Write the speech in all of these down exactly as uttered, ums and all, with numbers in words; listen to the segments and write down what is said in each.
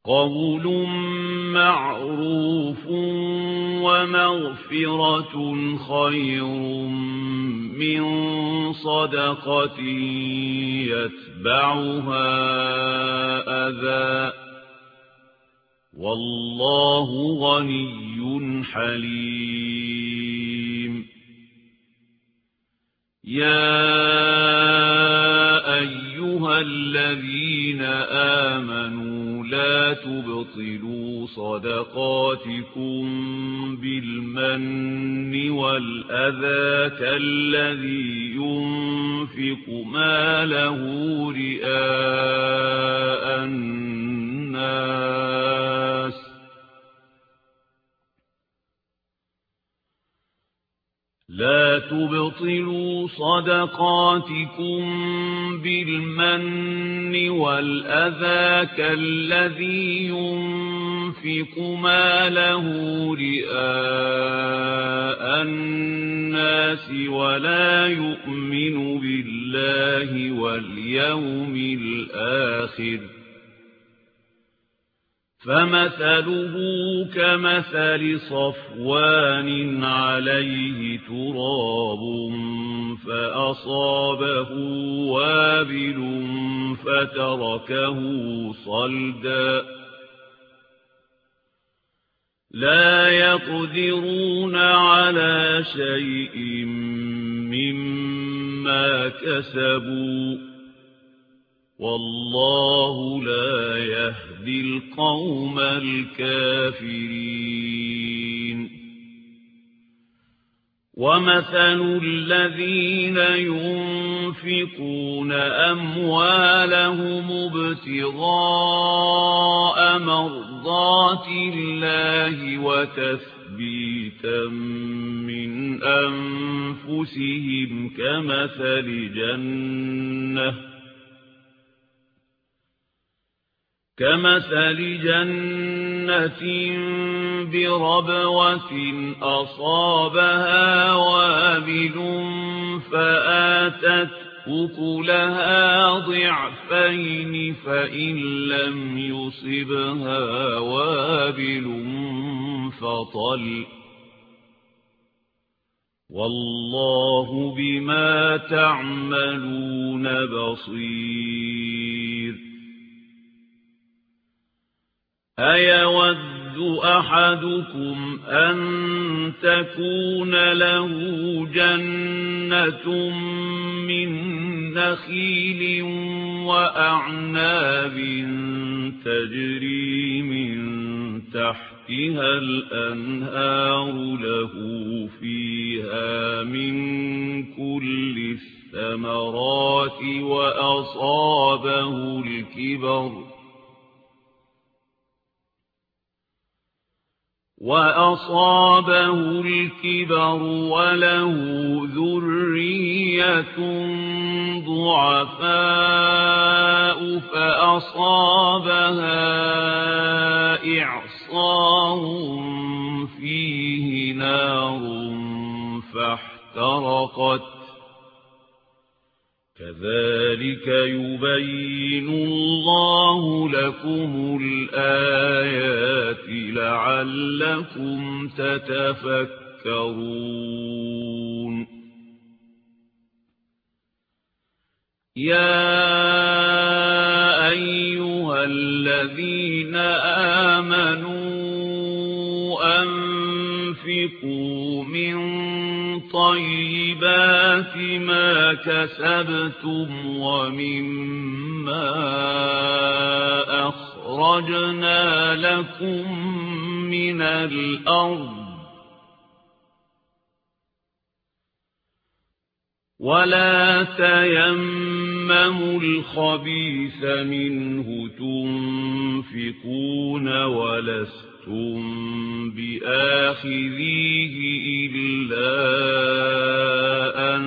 قول معروف ومغفرة خير من صدقة يتبعها أذى والله غني حليم. يا أيها الذين آمنوا لا تبطلوا صدقاتكم بالمن والأذى كالذي ينفق ماله رئاء الناس لا تبطلوا صدقاتكم بالمن والأذى كالذي ينفق ماله رئاء الناس ولا يؤمن بالله واليوم الآخر فمثله كمثل صفوان عليه تراب فأصابه وابل فتركه صلدا لا يقدرون على شيء مما كسبوا والله لا يهدي القوم الكافرين. ومثل الذين ينفقون أموالهم ابتغاء مرضات الله وتثبيتا من أنفسهم كمثل جنة كمثل جنة بربوة أصابها وابل فآتت أكلها ضعفين فإن لم يصبها وابل فطل والله بما تعملون بصير. أيود أحدكم أن تكون له جنة من نخيل وأعناب تجري من تحتها الأنهار له فيها من كل الثمرات وأصابه الكبر وأصابه الكبر وله ذرية ضعفاء فأصابها إعصار فيه نار فاحترقت كذلك يبين الله لكم الآيات لعلكم تتفكرون. يا أيها الذين آمنوا أنفقوا من طيبات ما كسبتم ومما أخرجنا لكم من الأرض ولا تيمموا الخبيث منه تنفقون ولستم بآخذيه إلا أن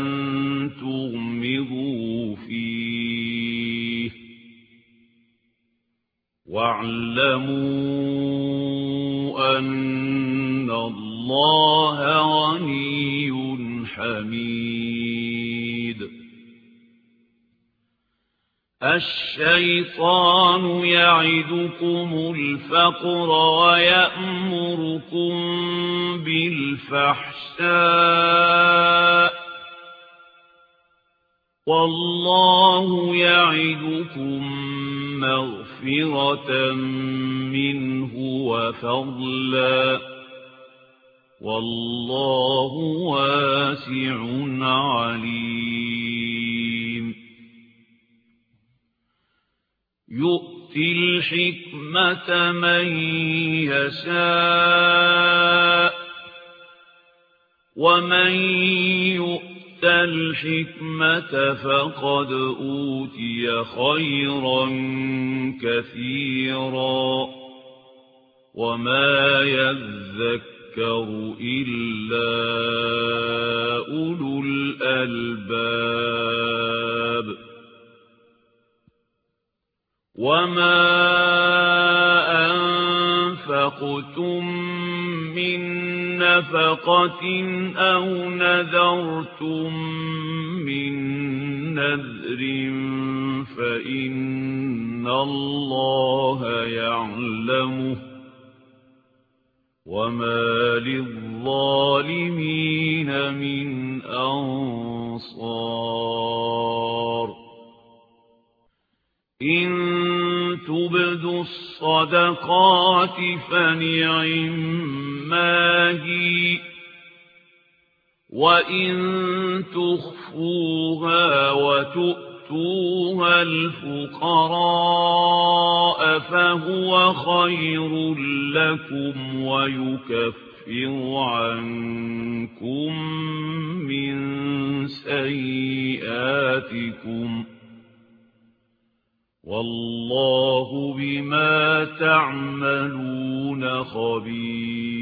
تغمضوا فيه واعلموا أن الله غني حميد. الشيطان يعدكم الفقر ويأمركم بالفحشاء والله يعدكم مغفرة منه وفضلا والله واسع عليم يؤتي الحكمة من يشاء ومن يؤت الحكمة فقد أوتي خيرا كثيرا وما يذكر إلا أولو الألباب وما أنفقتم من نفقة أو نذرتم من نذر فإن الله يعلمه وما للظالمين من أنصار إن تبدوا الصدقات فنعما هي وإن تخفوها وتؤتوها الفقراء فهو خير لكم ويكفر عنكم من سيئاتكم والله بما تعملون خبير